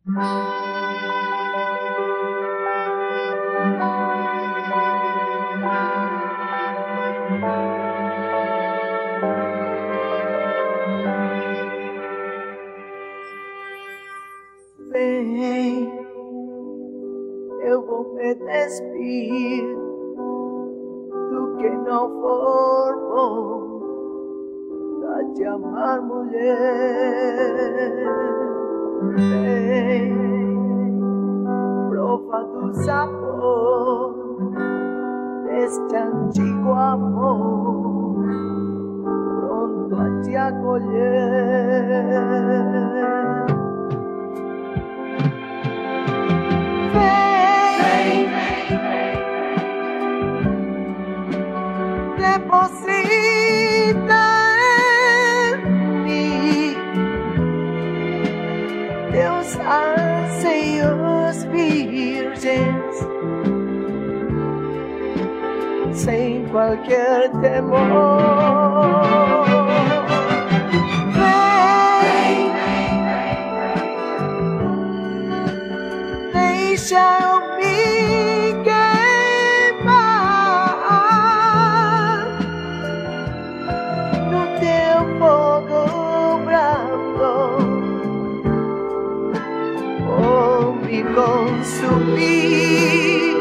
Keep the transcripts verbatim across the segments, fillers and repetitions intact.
Vem, eu vou me despir do que não for bom pra te amar, mulher. Vem, prova do sabor deste antigo amor, pronto a te acolher. Deposita em mim teus anseios virgens, sem qualquer temor. Vem, deixa eu me consumir,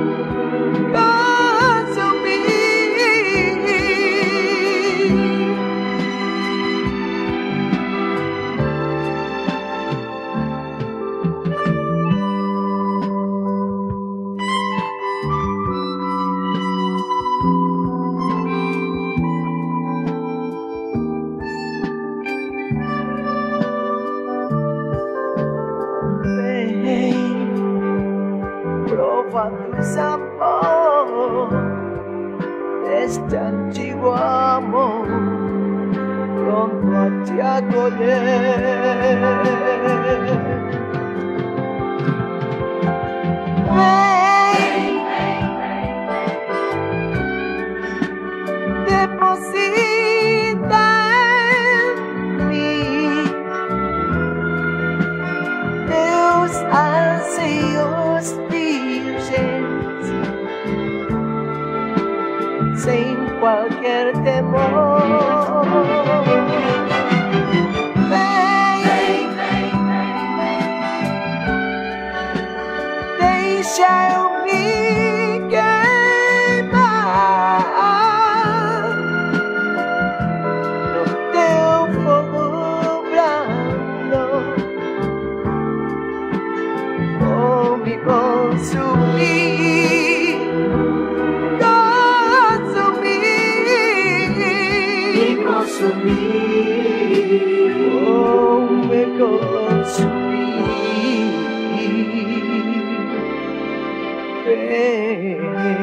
prova do sabor deste antigo amor, pronto a te acolher. Vem, deposita em mim teus anseios sem qualquer temor. Vem, deixa eu me queimar no teu fogo brando, vou me consumir. Consumir, oh, me consumir. Vem.